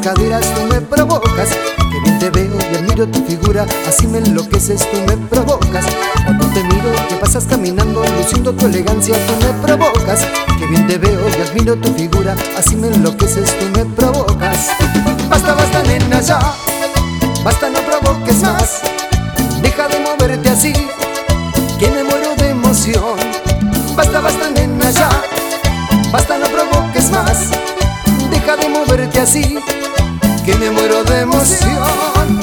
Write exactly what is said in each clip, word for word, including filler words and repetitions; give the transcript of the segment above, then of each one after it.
caderas, tú me provocas. Que bien te veo y admiro tu figura, así me enloqueces, tú me provocas. Cuando te miro que pasas caminando, luciendo tu elegancia, tú me provocas. Que bien te veo y admiro tu figura, así me enloqueces, tú me provocas. Basta, basta nena ya, basta no provoques más. Deja de moverte así, que me muero de emoción. Basta, basta nena ya, basta no provoques más. Deja de moverte así, que me muero de emoción.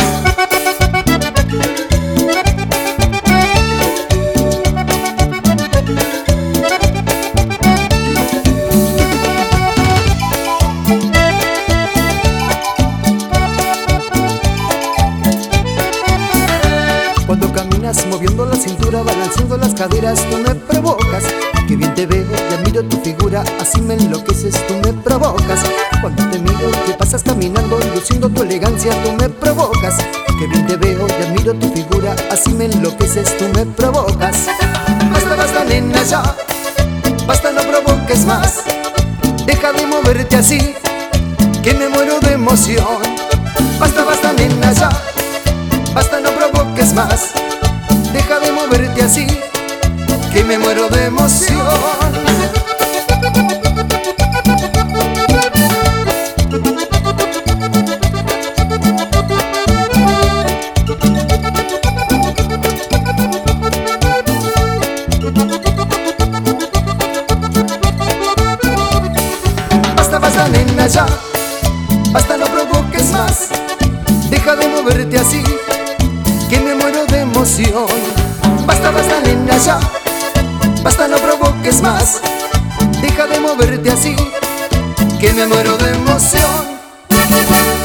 Cuando caminas moviendo la cintura, balanceando las caderas, tú me provocas. Que bien te veo y admiro tu figura, así me enloqueces, tú me provocas. Cuando te miro que pasas caminando, luciendo tu elegancia, tú me provocas. Que bien te veo y admiro tu figura, así me enloqueces, tú me provocas. Basta, basta nena ya, basta no provoques más. Deja de moverte así, que me muero de emoción. Basta, basta nena ya, basta no provoques más. Deja de moverte así, que me muero de emoción. Basta, basta nena ya, basta no provoques más. Deja de moverte así, que me muero de emoción. Basta, basta nena ya, basta no provoques más. Deja de moverte así, que me muero de emoción.